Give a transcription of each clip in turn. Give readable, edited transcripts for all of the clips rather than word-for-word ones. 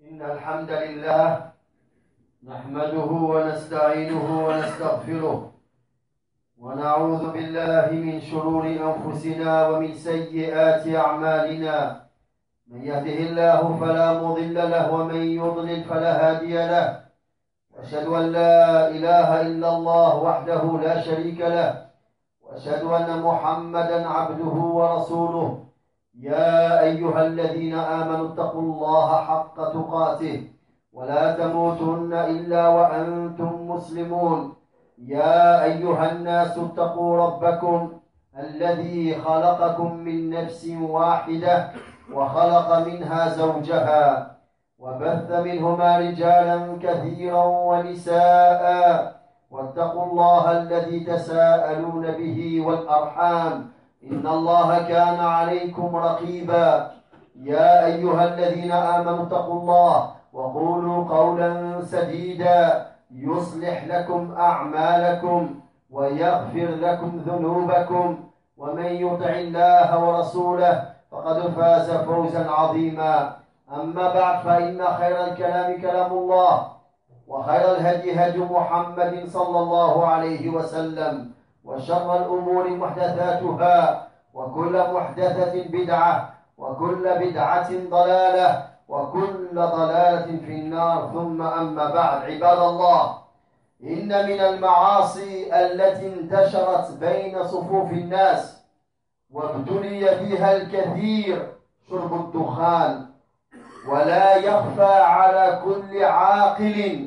إن الحمد لله نحمده ونستعينه ونستغفره ونعوذ بالله من شرور أنفسنا ومن سيئات أعمالنا. من يهده الله فلا مضل له ومن يضلل فلا هادي له، وأشهد أن لا إله إلا الله وحده لا شريك له، وأشهد أن محمدا عبده ورسوله. يا أيها الذين آمنوا اتقوا الله حق تقاته ولا تموتن إلا وأنتم مسلمون. يا أيها الناس اتقوا ربكم الذي خلقكم من نفس واحدة وخلق منها زوجها وبث منهما رجالا كثيرا ونساء، واتقوا الله الذي تساءلون به والأرحام إن الله كان عليكم رقيبا. يا أيها الذين آمنوا اتقوا الله وقولوا قولا سديدا يصلح لكم أعمالكم ويغفر لكم ذنوبكم، ومن يطع الله ورسوله فقد فاز فوزا عظيما. أما بعد، فإن خير الكلام كلام الله، وخير الهدي هدي محمد صلى الله عليه وسلم، وشر الأمور محدثاتها، وكل محدثة بدعة، وكل بدعة ضلالة، وكل ضلالة في النار. ثم أما بعد، عباد الله، إن من المعاصي التي انتشرت بين صفوف الناس وابتلي فيها الكثير شرب الدخان. ولا يخفى على كل عاقل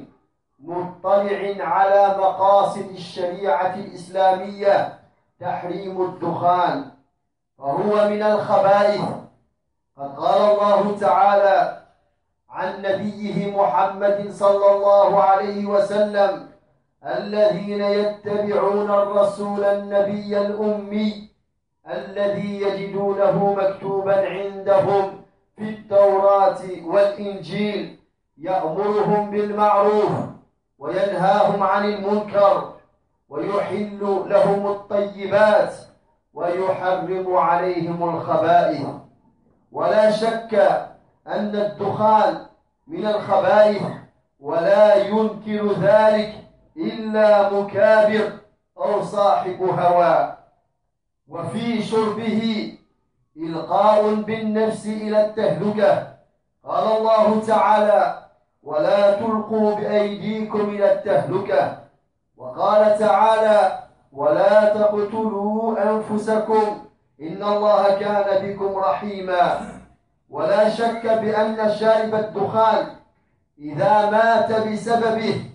مطلع على مقاصد الشريعة الإسلامية تحريم الدخان، فهو من الخبائث. قد قال الله تعالى عن نبيه محمد صلى الله عليه وسلم: الذين يتبعون الرسول النبي الأمي الذي يجدونه مكتوبا عندهم في التوراة والإنجيل يأمرهم بالمعروف وينهاهم عن المنكر ويحل لهم الطيبات ويحرم عليهم الخبائث. ولا شك أن الدخان من الخبائث، ولا ينكر ذلك إلا مكابر أو صاحب هوى. وفي شربه إلقاء بالنفس إلى التهلكة. قال الله تعالى: ولا تلقوا بأيديكم إلى التهلكة. وقال تعالى: ولا تقتلوا أنفسكم إن الله كان بكم رحيما. ولا شك بأن شارب الدخان إذا مات بسببه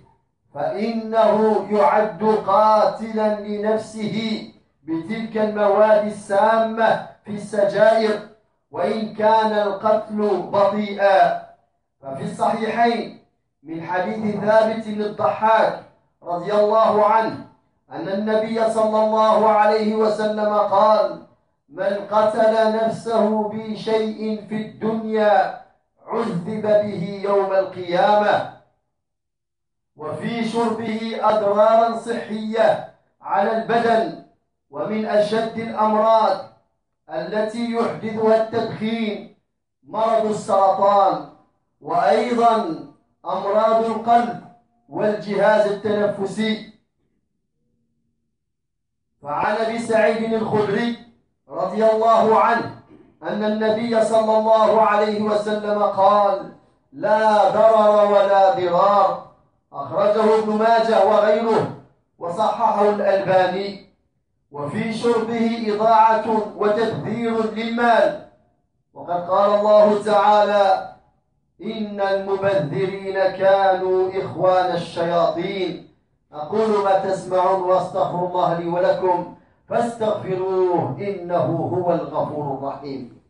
فإنه يعد قاتلا لنفسه بتلك المواد السامة في السجائر، وإن كان القتل بطيئا. ففي الصحيحين من حديث ثابت بن الضحاك رضي الله عنه أن النبي صلى الله عليه وسلم قال: من قتل نفسه بشيء في الدنيا عذب به يوم القيامة. وفي شربه أضرارا صحية على البدن، ومن أشد الأمراض التي يحدثها التدخين مرض السرطان، وأيضا أمراض القلب والجهاز التنفسي. فعن أبي سعيد الخدري رضي الله عنه أن النبي صلى الله عليه وسلم قال: لا ضرر ولا ضرار. أخرجه ابن ماجه وغيره وصححه الألباني. وفي شربه إضاعة وتدبير للمال، وقد قال الله تعالى: إن المبذرين كانوا إخوان الشياطين. أقول ما تسمعون وأستغفر الله لي ولكم فاستغفروه إنه هو الغفور الرحيم.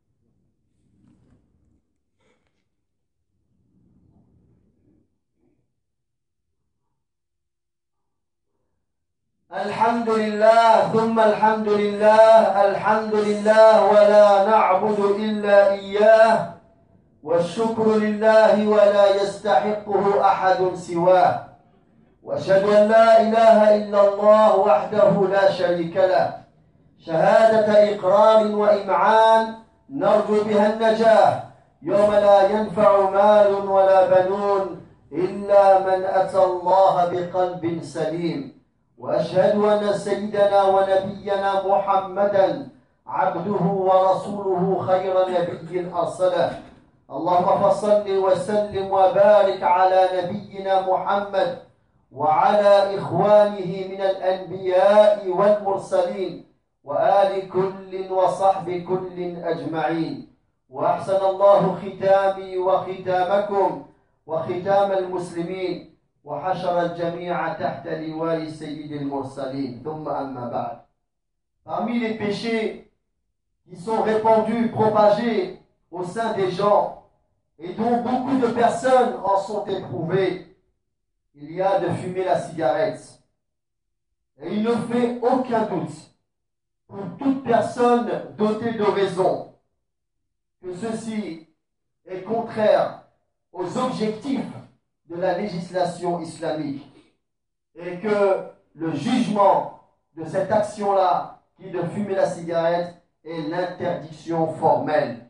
الحمد لله ثم الحمد لله، الحمد لله ولا نعبد إلا إياه، والشكر لله ولا يستحقه أحد سواه. وأشهد أن لا إله إلا الله وحده لا شريك له، شهادة إقرار وإمعان نرجو بها النجاة يوم لا ينفع مال ولا بنون إلا من أتى الله بقلب سليم وأشهد أن سيدنا ونبينا محمدا عبده ورسوله خير نبي أرسله اللهم فصل وسلم وبارك على نبينا محمد وعلى إخوانه من الأنبياء والمرسلين وآل كل وصحب كل أجمعين وأحسن الله ختامي وختامكم وختام المسلمين وحشر الجميع تحت لواء سيد المرسلين ثم أما بعد. Parmi les péchés qui sont répandus, propagés au sein des gens et dont beaucoup de personnes en sont éprouvées, il y a de fumer la cigarette. Et il ne fait aucun doute pour toute personne dotée de raison que ceci est contraire aux objectifs de la législation islamique et que le jugement de cette action-là, qui est de fumer la cigarette, est l'interdiction formelle.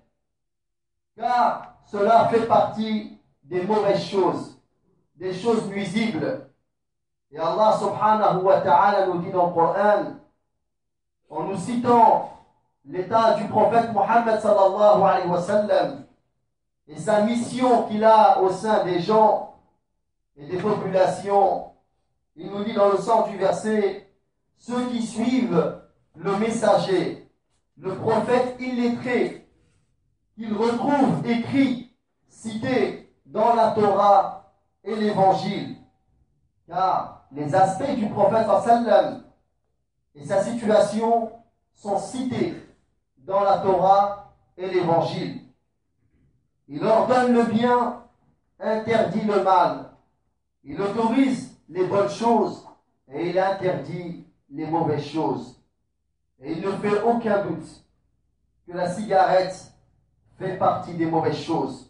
Car cela fait partie des mauvaises choses, des choses nuisibles. Et Allah subhanahu wa ta'ala nous dit dans le Coran, en nous citant l'état du prophète Mohammed sallallahu alayhi wa sallam et sa mission qu'il a au sein des gens et des populations, il nous dit dans le sens du verset, ceux qui suivent le messager, le prophète illettré, qu'ils retrouvent écrit, cité dans la Torah et l'Évangile, car les aspects du prophète sallam et sa situation sont cités dans la Torah et l'Évangile. Il ordonne le bien, interdit le mal. Il autorise les bonnes choses et il interdit les mauvaises choses. Et il ne fait aucun doute que la cigarette fait partie des mauvaises choses.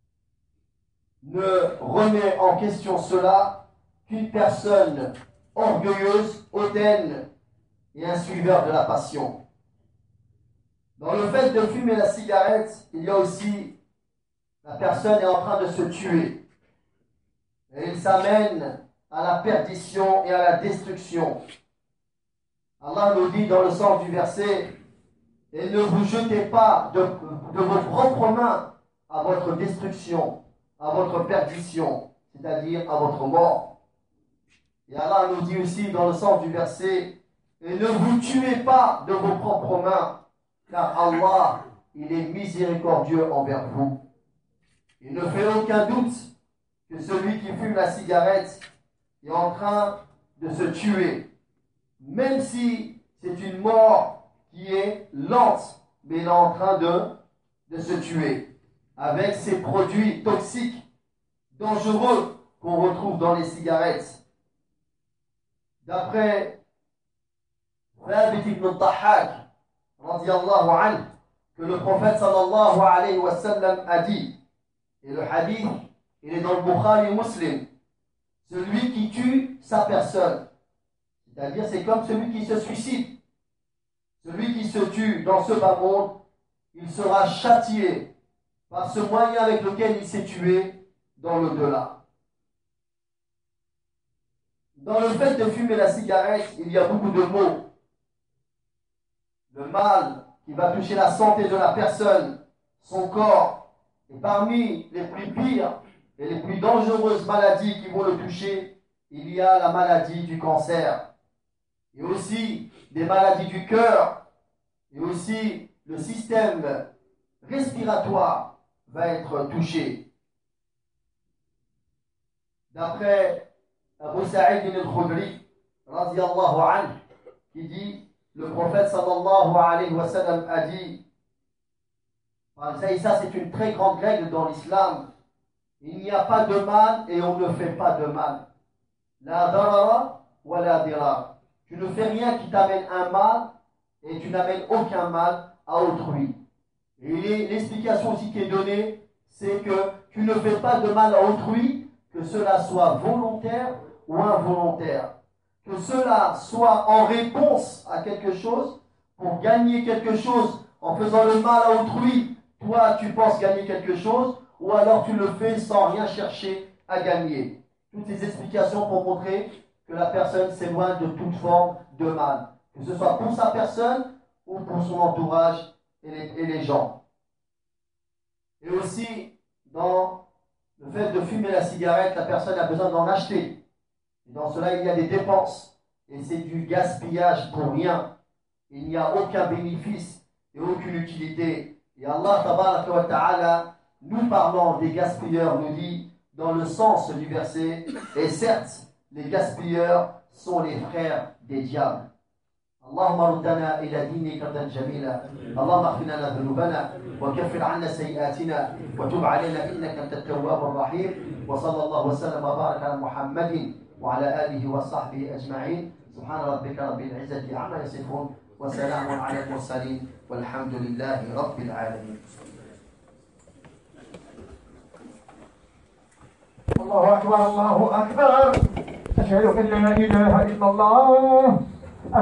Ne remet en question cela qu'une personne orgueilleuse, hautaine et un suiveur de la passion. Dans le fait de fumer la cigarette, il y a aussi la personne est en train de se tuer. Et il s'amène à la perdition et à la destruction. Allah nous dit dans le sens du verset, et ne vous jetez pas de vos propres mains à votre destruction, à votre perdition, c'est-à-dire à votre mort. Et Allah nous dit aussi dans le sens du verset, et ne vous tuez pas de vos propres mains, car Allah, il est miséricordieux envers vous. Il ne fait aucun doute que celui qui fume la cigarette est en train de se tuer, même si c'est une mort qui est lente, mais il est en train de se tuer, avec ces produits toxiques, dangereux qu'on retrouve dans les cigarettes. D'après Thabit ibn Tahak, radiyallahu anhu, que le prophète sallallahu alayhi wa sallam a dit, et le hadith, il est dans le Bukhari et Muslim, celui qui tue sa personne, c'est-à-dire c'est comme celui qui se suicide, celui qui se tue dans ce bas monde, il sera châtié par ce moyen avec lequel il s'est tué dans l'au-delà. Dans le fait de fumer la cigarette, il y a beaucoup de maux. Le mal qui va toucher la santé de la personne, son corps, et parmi les plus pires et les plus dangereuses maladies qui vont le toucher, il y a la maladie du cancer, et aussi des maladies du cœur, et aussi le système respiratoire va être touché. D'après Abu Sa'id al-Khudri, radiyallahu anhu, qui dit, le prophète sallallahu alayhi wa sallam a dit, et ça c'est une très grande règle dans l'islam, il n'y a pas de mal et on ne fait pas de mal. La darara wa la dirar. Tu ne fais rien qui t'amène un mal et tu n'amènes aucun mal à autrui. Et l'explication aussi qui est donnée, c'est que tu ne fais pas de mal à autrui, que cela soit volontaire ou involontaire. Que cela soit en réponse à quelque chose, pour gagner quelque chose en faisant le mal à autrui, toi tu penses gagner quelque chose, ou alors tu le fais sans rien chercher à gagner. Toutes ces explications pour montrer que la personne s'éloigne de toute forme de mal, que ce soit pour sa personne ou pour son entourage et les gens. Et aussi, dans le fait de fumer la cigarette, la personne a besoin d'en acheter. Et dans cela, il y a des dépenses. Et c'est du gaspillage pour rien. Il n'y a aucun bénéfice et aucune utilité. Et Allah tabaraka wa ta'ala, nous parlant des gaspilleurs, nous dit dans le sens du verset, et certes, les gaspilleurs sont les frères des diables. اللهم ردنا إلى دينك ردا جميلا اللهم اغفر لنا ذنوبنا وكفر عنا سيئاتنا وتب علينا إنك أنت التواب الرحيم وصلى الله وسلم وبارك على محمد وعلى آله وصحبه أجمعين سبحان ربك رب العزة عما يصفون وسلام على المرسلين والحمد لله رب العالمين. الله أكبر الله أكبر أشهد أن لا إله إلا الله